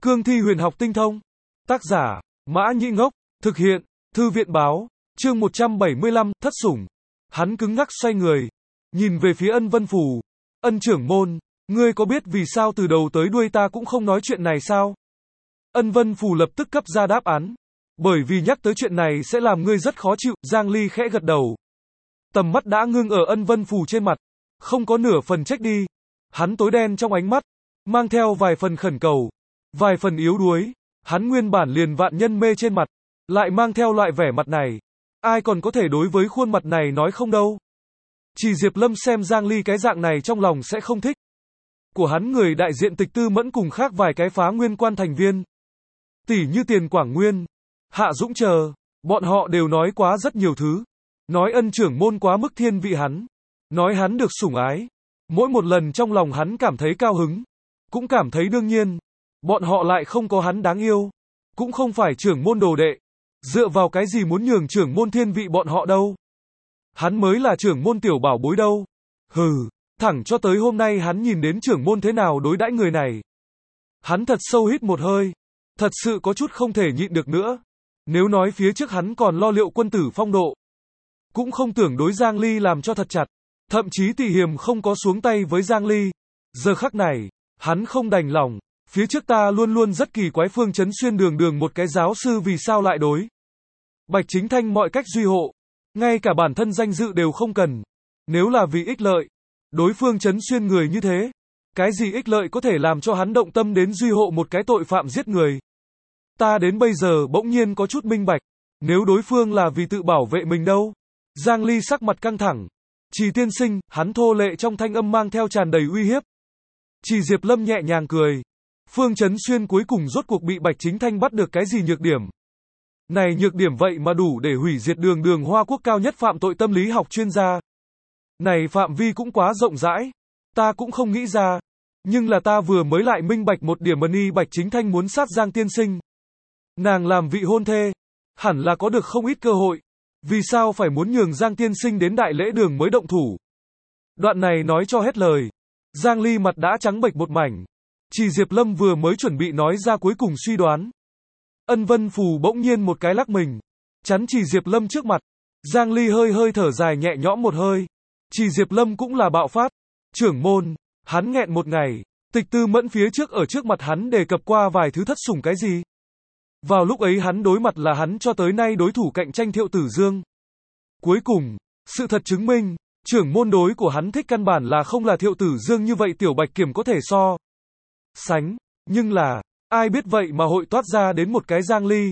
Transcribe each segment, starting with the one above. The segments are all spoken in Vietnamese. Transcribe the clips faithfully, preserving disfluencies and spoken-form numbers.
Cương thi huyền học tinh thông. Tác giả, Mã Nhĩ Ngốc. Thực hiện, Thư viện báo. Chương một trăm bảy mươi lăm, thất sủng. Hắn cứng ngắc xoay người, nhìn về phía Ân Vân Phù. Ân trưởng môn, ngươi có biết vì sao từ đầu tới đuôi ta cũng không nói chuyện này sao? Ân Vân Phù lập tức cấp ra đáp án. Bởi vì nhắc tới chuyện này sẽ làm ngươi rất khó chịu. Giang Ly khẽ gật đầu. Tầm mắt đã ngưng ở Ân Vân Phù trên mặt, không có nửa phần trách đi. Hắn tối đen trong ánh mắt, mang theo vài phần khẩn cầu, vài phần yếu đuối. Hắn nguyên bản liền vạn nhân mê trên mặt, lại mang theo loại vẻ mặt này. Ai còn có thể đối với khuôn mặt này nói không đâu. Chỉ Diệp Lâm xem Giang Ly cái dạng này trong lòng sẽ không thích. Của hắn người đại diện Tịch Tư Mẫn cùng khác vài cái phá nguyên quan thành viên. Tỷ như Tiền Quảng Nguyên, Hạ Dũng chờ, bọn họ đều nói quá rất nhiều thứ. Nói Ân trưởng môn quá mức thiên vị hắn. Nói hắn được sủng ái. Mỗi một lần trong lòng hắn cảm thấy cao hứng, cũng cảm thấy đương nhiên. Bọn họ lại không có hắn đáng yêu. Cũng không phải trưởng môn đồ đệ. Dựa vào cái gì muốn nhường trưởng môn thiên vị bọn họ đâu. Hắn mới là trưởng môn tiểu bảo bối đâu. Hừ, thẳng cho tới hôm nay hắn nhìn đến trưởng môn thế nào đối đãi người này. Hắn thật sâu hít một hơi. Thật sự có chút không thể nhịn được nữa. Nếu nói phía trước hắn còn lo liệu quân tử phong độ, cũng không tưởng đối Giang Ly làm cho thật chặt. Thậm chí Tỷ Hiềm không có xuống tay với Giang Ly. Giờ khắc này, hắn không đành lòng. Phía trước ta luôn luôn rất kỳ quái Phương Chấn Xuyên đường đường một cái giáo sư vì sao lại đối Bạch Chính Thanh mọi cách duy hộ. Ngay cả bản thân danh dự đều không cần. Nếu là vì ích lợi, đối Phương Chấn Xuyên người như thế, cái gì ích lợi có thể làm cho hắn động tâm đến duy hộ một cái tội phạm giết người. Ta đến bây giờ bỗng nhiên có chút minh bạch. Nếu đối phương là vì tự bảo vệ mình đâu. Giang Ly sắc mặt căng thẳng. Trì tiên sinh, hắn thô lệ trong thanh âm mang theo tràn đầy uy hiếp. Trì Diệp Lâm nhẹ nhàng cười. Phương Chấn Xuyên cuối cùng rốt cuộc bị Bạch Chính Thanh bắt được cái gì nhược điểm. Này nhược điểm vậy mà đủ để hủy diệt đường đường Hoa Quốc cao nhất phạm tội tâm lý học chuyên gia. Này phạm vi cũng quá rộng rãi. Ta cũng không nghĩ ra. Nhưng là ta vừa mới lại minh bạch một điểm mani Bạch Chính Thanh muốn sát Giang tiên sinh. Nàng làm vị hôn thê. Hẳn là có được không ít cơ hội. Vì sao phải muốn nhường Giang tiên sinh đến đại lễ đường mới động thủ. Đoạn này nói cho hết lời. Giang Ly mặt đã trắng bệch một mảnh. Chỉ Diệp Lâm vừa mới chuẩn bị nói ra cuối cùng suy đoán. Ân Vân Phù bỗng nhiên một cái lắc mình. Chắn Chỉ Diệp Lâm trước mặt. Giang Ly hơi hơi thở dài nhẹ nhõm một hơi. Chỉ Diệp Lâm cũng là bạo phát. Trưởng môn, hắn nghẹn một ngày. Tịch Tư Mẫn phía trước ở trước mặt hắn đề cập qua vài thứ thất sủng cái gì. Vào lúc ấy hắn đối mặt là hắn cho tới nay đối thủ cạnh tranh Thiệu Tử Dương. Cuối cùng, sự thật chứng minh, trưởng môn đối của hắn thích căn bản là không là Thiệu Tử Dương như vậy Tiểu Bạch Kiểm có thể so sánh, nhưng là, ai biết vậy mà hội toát ra đến một cái Giang Ly.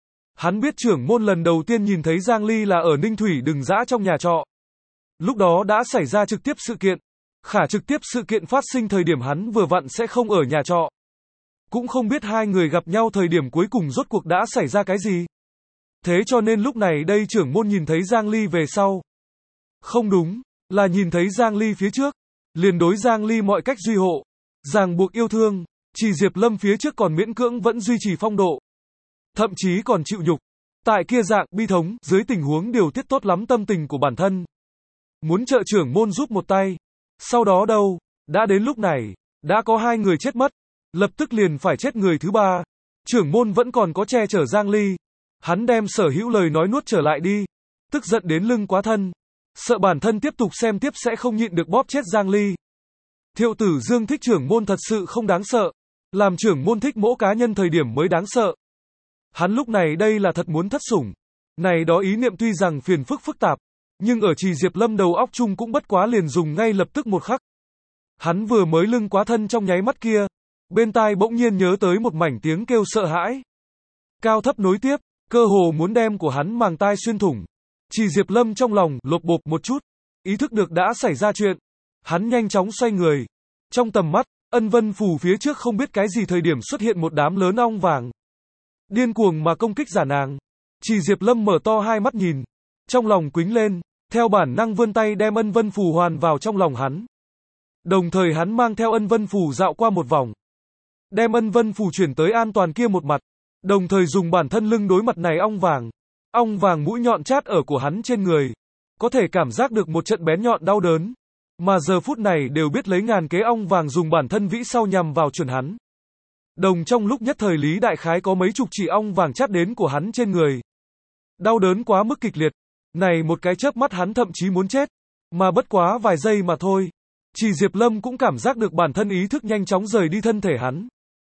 Hắn biết trưởng môn lần đầu tiên nhìn thấy Giang Ly là ở Ninh Thủy Đừng Dã trong nhà trọ. Lúc đó đã xảy ra trực tiếp sự kiện. Khả trực tiếp sự kiện phát sinh thời điểm hắn vừa vặn sẽ không ở nhà trọ. Cũng không biết hai người gặp nhau thời điểm cuối cùng rốt cuộc đã xảy ra cái gì. Thế cho nên lúc này đây trưởng môn nhìn thấy Giang Ly về sau. Không đúng, là nhìn thấy Giang Ly phía trước. Liền đối Giang Ly mọi cách duy hộ. Ràng buộc yêu thương. Chỉ Diệp Lâm phía trước còn miễn cưỡng vẫn duy trì phong độ. Thậm chí còn chịu nhục. Tại kia dạng bi thống, dưới tình huống điều tiết tốt lắm tâm tình của bản thân. Muốn trợ trưởng môn giúp một tay. Sau đó đâu, đã đến lúc này, đã có hai người chết mất. Lập tức liền phải chết người thứ ba. Trưởng môn vẫn còn có che chở Giang Ly. Hắn đem sở hữu lời nói nuốt trở lại đi. Tức giận đến lưng quá thân. Sợ bản thân tiếp tục xem tiếp sẽ không nhịn được bóp chết Giang Ly. Thiệu Tử Dương thích trưởng môn thật sự không đáng sợ. Làm trưởng môn thích mỗi cá nhân thời điểm mới đáng sợ. Hắn lúc này đây là thật muốn thất sủng. Này đó ý niệm tuy rằng phiền phức phức tạp. Nhưng ở Trì Diệp Lâm đầu óc chung cũng bất quá liền dùng ngay lập tức một khắc. Hắn vừa mới lưng quá thân trong nháy mắt kia. Bên tai bỗng nhiên nhớ tới một mảnh tiếng kêu sợ hãi. Cao thấp nối tiếp, cơ hồ muốn đem của hắn màng tai xuyên thủng. Trì Diệp Lâm trong lòng lộp bộp một chút. Ý thức được đã xảy ra chuyện. Hắn nhanh chóng xoay người. Trong tầm mắt, Ân Vân Phù phía trước không biết cái gì thời điểm xuất hiện một đám lớn ong vàng. Điên cuồng mà công kích giả nàng. Trì Diệp Lâm mở to hai mắt nhìn. Trong lòng quính lên. Theo bản năng vươn tay đem Ân Vân Phù hoàn vào trong lòng hắn. Đồng thời hắn mang theo Ân Vân Phù dạo qua một vòng. Đem Ân Vân Phù chuyển tới an toàn kia một mặt. Đồng thời dùng bản thân lưng đối mặt này ong vàng. Ong vàng mũi nhọn chát ở của hắn trên người. Có thể cảm giác được một trận bén nhọn đau đớn. Mà giờ phút này đều biết lấy ngàn kế ong vàng dùng bản thân vĩ sau nhằm vào chuẩn hắn. Đồng trong lúc nhất thời Lý Đại Khái có mấy chục chỉ ong vàng chát đến của hắn trên người. Đau đớn quá mức kịch liệt. Này một cái chớp mắt hắn thậm chí muốn chết. Mà bất quá vài giây mà thôi. Chỉ Diệp Lâm cũng cảm giác được bản thân ý thức nhanh chóng rời đi thân thể hắn.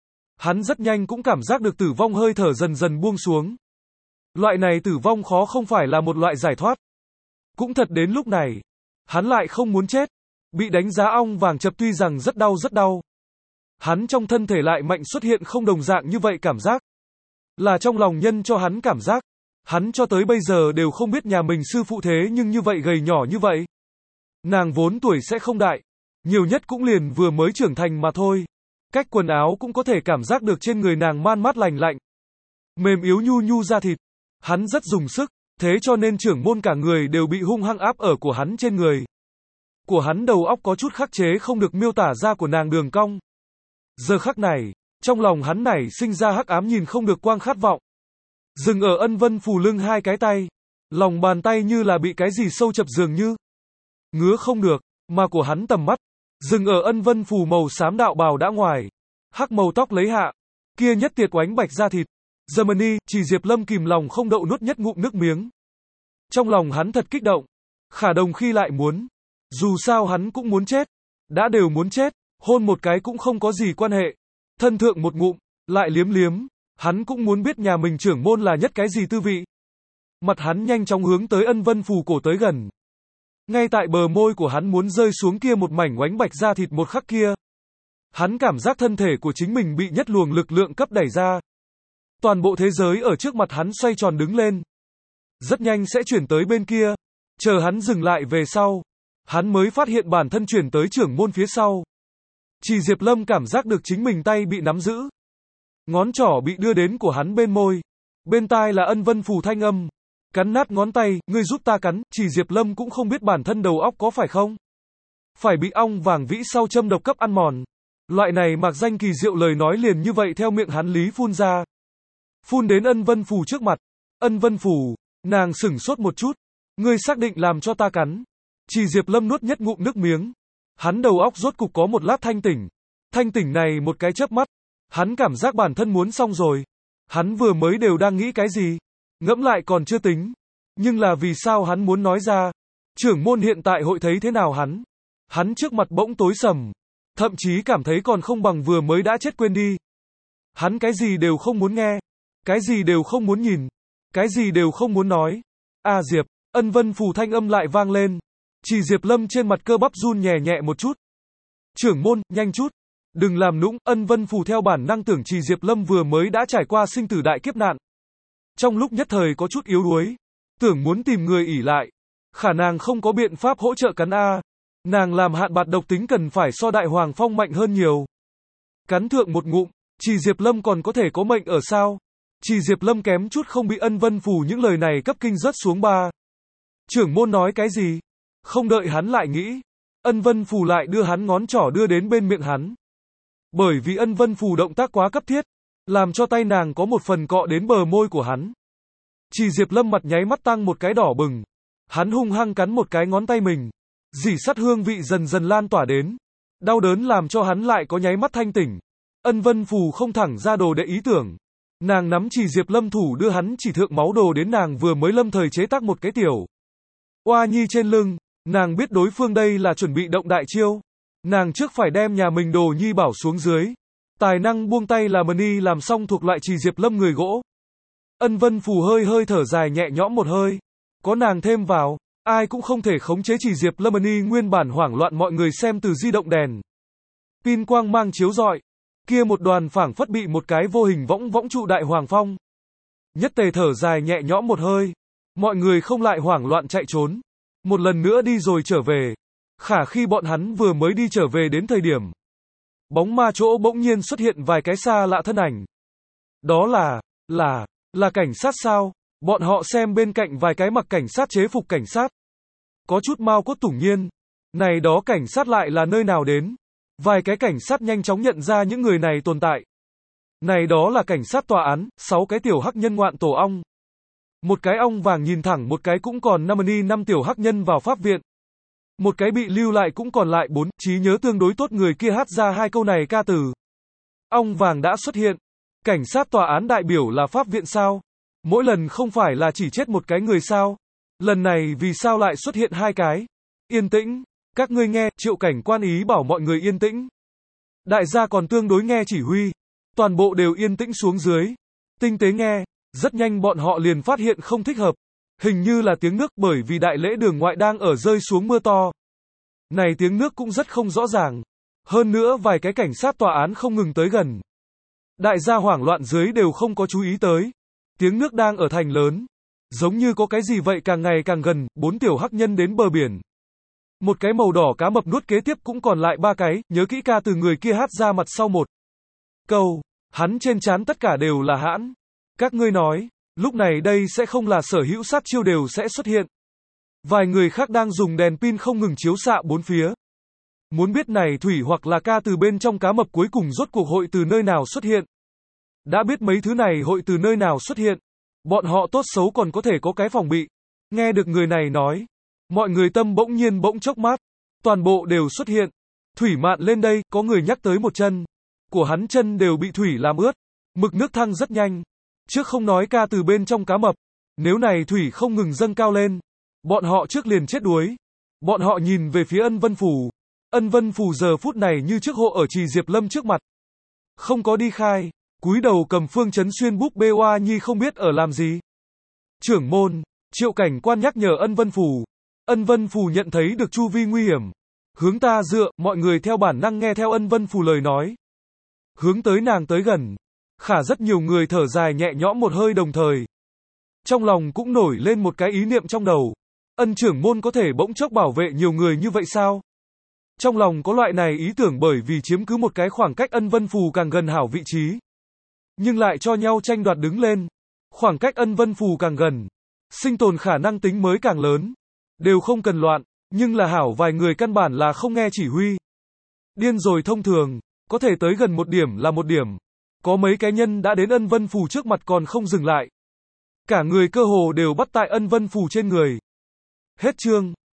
Hắn rất nhanh cũng cảm giác được tử vong hơi thở dần dần buông xuống. Loại này tử vong khó không phải là một loại giải thoát. Cũng thật đến lúc này, hắn lại không muốn chết. Bị đánh giá ong vàng chập tuy rằng rất đau rất đau. Hắn trong thân thể lại mạnh xuất hiện không đồng dạng như vậy cảm giác. Là trong lòng nhân cho hắn cảm giác. Hắn cho tới bây giờ đều không biết nhà mình sư phụ thế nhưng như vậy gầy nhỏ như vậy. Nàng vốn tuổi sẽ không đại. Nhiều nhất cũng liền vừa mới trưởng thành mà thôi. Cách quần áo cũng có thể cảm giác được trên người nàng man mát lành lạnh. Mềm yếu nhu nhu da thịt. Hắn rất dùng sức, thế cho nên trưởng môn cả người đều bị hung hăng áp ở của hắn trên người. Của hắn đầu óc có chút khắc chế không được miêu tả ra của nàng đường cong. Giờ khắc này, trong lòng hắn nảy sinh ra hắc ám nhìn không được quang khát vọng. Dừng ở Ân Vân Phù lưng hai cái tay. Lòng bàn tay như là bị cái gì sâu chập dường như. Ngứa không được, mà của hắn tầm mắt. Dừng ở Ân Vân Phù màu xám đạo bào đã ngoài. Hắc màu tóc lấy hạ. Kia nhất tiệt oánh bạch da thịt. Germany, chỉ Diệp Lâm kìm lòng không đậu nuốt nhất ngụm nước miếng. Trong lòng hắn thật kích động. Khả đồng khi lại muốn. Dù sao hắn cũng muốn chết. Đã đều muốn chết. Hôn một cái cũng không có gì quan hệ. Thân thượng một ngụm. Lại liếm liếm. Hắn cũng muốn biết nhà mình trưởng môn là nhất cái gì tư vị. Mặt hắn nhanh chóng hướng tới Ân Vân Phù cổ tới gần. Ngay tại bờ môi của hắn muốn rơi xuống kia một mảnh oánh bạch da thịt một khắc kia. Hắn cảm giác thân thể của chính mình bị nhất luồng lực lượng cấp đẩy ra. Toàn bộ thế giới ở trước mặt hắn xoay tròn đứng lên. Rất nhanh sẽ chuyển tới bên kia. Chờ hắn dừng lại về sau. Hắn mới phát hiện bản thân chuyển tới trưởng môn phía sau. Chỉ Diệp Lâm cảm giác được chính mình tay bị nắm giữ. Ngón trỏ bị đưa đến của hắn bên môi. Bên tai là Ân Vân Phù thanh âm. Cắn nát ngón tay, ngươi giúp ta cắn. Chỉ Diệp Lâm cũng không biết bản thân đầu óc có phải không. Phải bị ong vàng vĩ sau châm độc cấp ăn mòn. Loại này mạc danh kỳ diệu lời nói liền như vậy theo miệng hắn lý phun ra. Phun đến Ân Vân Phù trước mặt. Ân Vân Phù, nàng sửng sốt một chút. Ngươi xác định làm cho ta cắn. Chỉ Diệp Lâm nuốt nhất ngụm nước miếng. Hắn đầu óc rốt cục có một lát thanh tỉnh. Thanh tỉnh này một cái chớp mắt. Hắn cảm giác bản thân muốn xong rồi. Hắn vừa mới đều đang nghĩ cái gì. Ngẫm lại còn chưa tính. Nhưng là vì sao hắn muốn nói ra. Trưởng môn hiện tại hội thấy thế nào hắn. Hắn trước mặt bỗng tối sầm. Thậm chí cảm thấy còn không bằng vừa mới đã chết quên đi. Hắn cái gì đều không muốn nghe. Cái gì đều không muốn nhìn. Cái gì đều không muốn nói. A Diệp, Ân Vân Phù thanh âm lại vang lên. Chỉ Diệp Lâm trên mặt cơ bắp run nhẹ nhẹ một chút. Trưởng môn, nhanh chút. Đừng làm nũng. Ân Vân Phù theo bản năng tưởng Chỉ Diệp Lâm vừa mới đã trải qua sinh tử đại kiếp nạn. Trong lúc nhất thời có chút yếu đuối. Tưởng muốn tìm người ỷ lại. Khả năng không có biện pháp hỗ trợ cắn A. Nàng làm hạn bạt độc tính cần phải so Đại Hoàng Phong mạnh hơn nhiều. Cắn thượng một ngụm. Chỉ Diệp Lâm còn có thể có mệnh ở sao. Chỉ Diệp Lâm kém chút không bị Ân Vân Phù những lời này cấp kinh rớt xuống ba. Trưởng môn nói cái gì? Không đợi hắn lại nghĩ. Ân Vân Phù lại đưa hắn ngón trỏ đưa đến bên miệng hắn. Bởi vì Ân Vân Phù động tác quá cấp thiết. Làm cho tay nàng có một phần cọ đến bờ môi của hắn. Chỉ Diệp Lâm mặt nháy mắt tăng một cái đỏ bừng. Hắn hung hăng cắn một cái ngón tay mình. Dỉ sắt hương vị dần dần lan tỏa đến. Đau đớn làm cho hắn lại có nháy mắt thanh tỉnh. Ân Vân Phù không thẳng ra đồ để ý tưởng. Nàng nắm Chỉ Diệp Lâm thủ đưa hắn chỉ thượng máu đồ đến nàng vừa mới lâm thời chế tác một cái tiểu oa nhi trên lưng. Nàng biết đối phương đây là chuẩn bị động đại chiêu. Nàng trước phải đem nhà mình đồ nhi bảo xuống dưới. Tài năng buông tay là Mani làm xong thuộc loại Chỉ Diệp Lâm người gỗ. Ân Vân Phù hơi hơi thở dài nhẹ nhõm một hơi. Có nàng thêm vào, ai cũng không thể khống chế Chỉ Diệp Lâm. Mani nguyên bản hoảng loạn mọi người xem từ di động đèn. Pin quang mang chiếu rọi. Kia một đoàn phảng phất bị một cái vô hình võng võng trụ Đại Hoàng Phong. Nhất Tề thở dài nhẹ nhõm một hơi. Mọi người không lại hoảng loạn chạy trốn. Một lần nữa đi rồi trở về. Khả khi bọn hắn vừa mới đi trở về đến thời điểm. Bóng ma chỗ bỗng nhiên xuất hiện vài cái xa lạ thân ảnh. Đó là, là, là cảnh sát sao? Bọn họ xem bên cạnh vài cái mặc cảnh sát chế phục cảnh sát. Có chút mau cốt tủng nhiên. Này đó cảnh sát lại là nơi nào đến? Vài cái cảnh sát nhanh chóng nhận ra những người này tồn tại. Này đó là cảnh sát tòa án, sáu cái tiểu hắc nhân ngoạn tổ ong. Một cái ong vàng nhìn thẳng một cái cũng còn năm ni năm tiểu hắc nhân vào pháp viện. Một cái bị lưu lại cũng còn lại bốn, trí nhớ tương đối tốt người kia hát ra hai câu này ca từ. Ong vàng đã xuất hiện. Cảnh sát tòa án đại biểu là pháp viện sao? Mỗi lần không phải là chỉ chết một cái người sao? Lần này vì sao lại xuất hiện hai cái? Yên tĩnh. Các ngươi nghe, Triệu cảnh quan ý bảo mọi người yên tĩnh. Đại gia còn tương đối nghe chỉ huy. Toàn bộ đều yên tĩnh xuống dưới. Tinh tế nghe. Rất nhanh bọn họ liền phát hiện không thích hợp. Hình như là tiếng nước bởi vì đại lễ đường ngoại đang ở rơi xuống mưa to. Này tiếng nước cũng rất không rõ ràng. Hơn nữa vài cái cảnh sát tòa án không ngừng tới gần. Đại gia hoảng loạn dưới đều không có chú ý tới. Tiếng nước đang ở thành lớn. Giống như có cái gì vậy càng ngày càng gần, bốn tiểu hắc nhân đến bờ biển. Một cái màu đỏ cá mập nuốt kế tiếp cũng còn lại ba cái, nhớ kỹ ca từ người kia hát ra mặt sau một câu. Hắn trên trán tất cả đều là hãn. Các ngươi nói, lúc này đây sẽ không là sở hữu sát chiêu đều sẽ xuất hiện. Vài người khác đang dùng đèn pin không ngừng chiếu xạ bốn phía. Muốn biết này thủy hoặc là ca từ bên trong cá mập cuối cùng rốt cuộc hội từ nơi nào xuất hiện. Đã biết mấy thứ này hội từ nơi nào xuất hiện. Bọn họ tốt xấu còn có thể có cái phòng bị. Nghe được người này nói. Mọi người tâm bỗng nhiên bỗng chốc mát. Toàn bộ đều xuất hiện. Thủy mạn lên đây, có người nhắc tới một chân. Của hắn chân đều bị thủy làm ướt. Mực nước thăng rất nhanh. Trước không nói ca từ bên trong cá mập. Nếu này thủy không ngừng dâng cao lên. Bọn họ trước liền chết đuối. Bọn họ nhìn về phía Ân Vân Phù. Ân Vân Phù giờ phút này như trước hộ ở Trì Diệp Lâm trước mặt. Không có đi khai. Cúi đầu cầm phương chấn xuyên búp bê oa nhi không biết ở làm gì. Trưởng môn, Triệu cảnh quan nhắc nhở Ân Vân Phù. Ân Vân Phù nhận thấy được chu vi nguy hiểm. Hướng ta dựa, mọi người theo bản năng nghe theo Ân Vân Phù lời nói. Hướng tới nàng tới gần. Khả rất nhiều người thở dài nhẹ nhõm một hơi đồng thời. Trong lòng cũng nổi lên một cái ý niệm trong đầu. Ân trưởng môn có thể bỗng chốc bảo vệ nhiều người như vậy sao? Trong lòng có loại này ý tưởng bởi vì chiếm cứ một cái khoảng cách Ân Vân Phù càng gần hảo vị trí. Nhưng lại cho nhau tranh đoạt đứng lên. Khoảng cách Ân Vân Phù càng gần. Sinh tồn khả năng tính mới càng lớn. Đều không cần loạn. Nhưng là hảo vài người căn bản là không nghe chỉ huy. Điên rồi thông thường. Có thể tới gần một điểm là một điểm. Có mấy cái nhân đã đến Ân Vân Phù trước mặt còn không dừng lại. Cả người cơ hồ đều bắt tại Ân Vân Phù trên người. Hết chương.